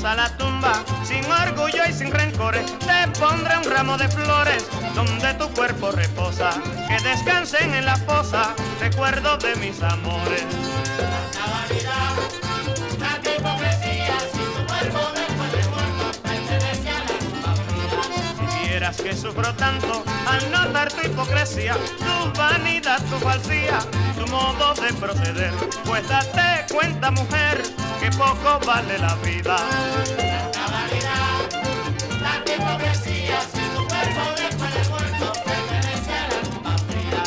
a la tumba, sin orgullo y sin rencores, te pondré un ramo de flores donde tu cuerpo reposa, que descansen en la fosa recuerdos de mis amores. Tanta vanidad, tanta hipocresía, si tu cuerpo después de muerto pertenece a la tumba fría. Si vieras que sufro tanto al notar tu hipocresía, tu vanidad, tu falsía, tu modo de proceder, pues date cuenta, mujer, que poco vale la vida. Tanta vanidad, tanta hipocresía, si tu cuerpo después de muerto pertenece a la tumba fría.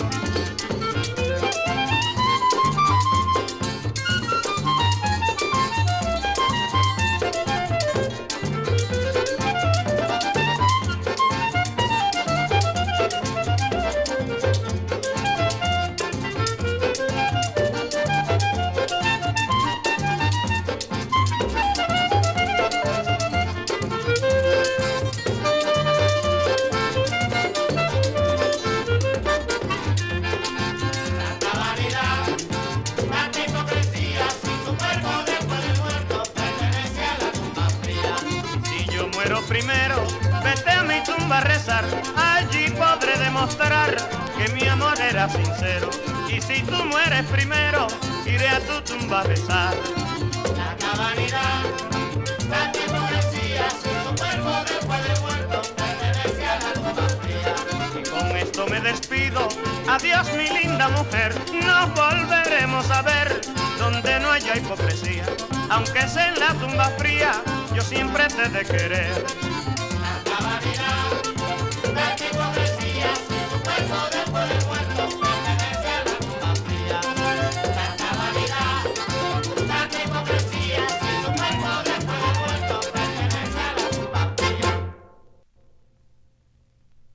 Tanta vanidad, tanta hipocresía, si tu cuerpo después de muerto pertenece a la tumba fría. Si yo muero primero, vete a mi tumba a rezar, allí podré demostrar que mi amor era sincero. Y si tú mueres primero, iré a tu tumba a rezar. Tanta vanidad, tanta hipocresía, si tu cuerpo después de muerto pertenece a la tumba fría. Y con esto me despido, adiós mi linda mujer, nos volveremos a ver donde no haya hipocresía, aunque sea en la tumba fría, yo siempre te he de querer.